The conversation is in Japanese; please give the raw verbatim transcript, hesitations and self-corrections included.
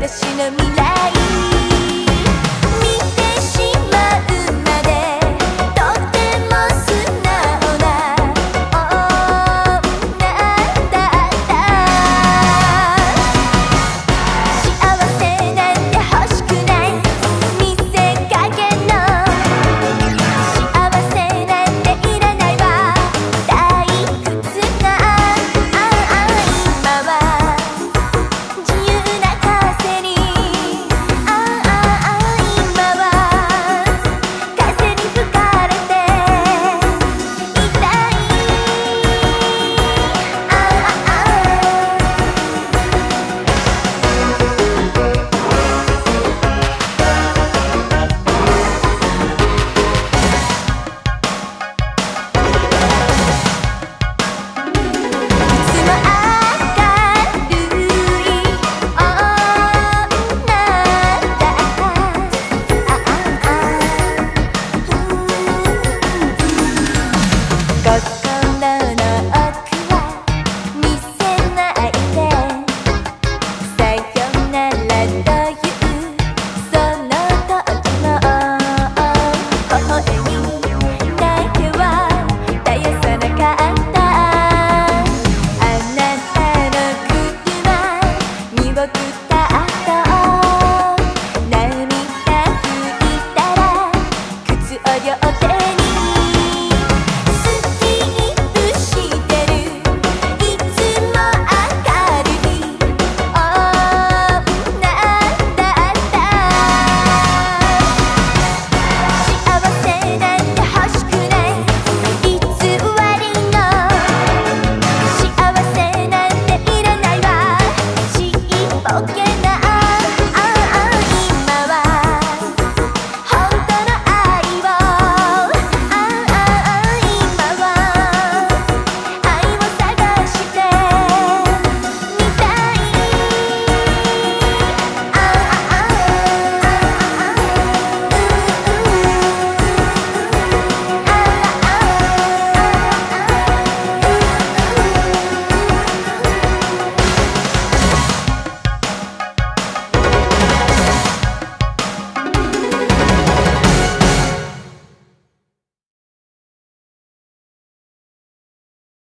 私の未来見てしまうまでとても素直な女だった幸せなんて欲しくない見せかけの幸せなんていらないわ退屈な今は自由な風にああ今は風に吹かれていたいああいつも明るい女だった心の奥は見せないでさよならというその当時の微笑みだけは絶やさなかったあなたの車見送って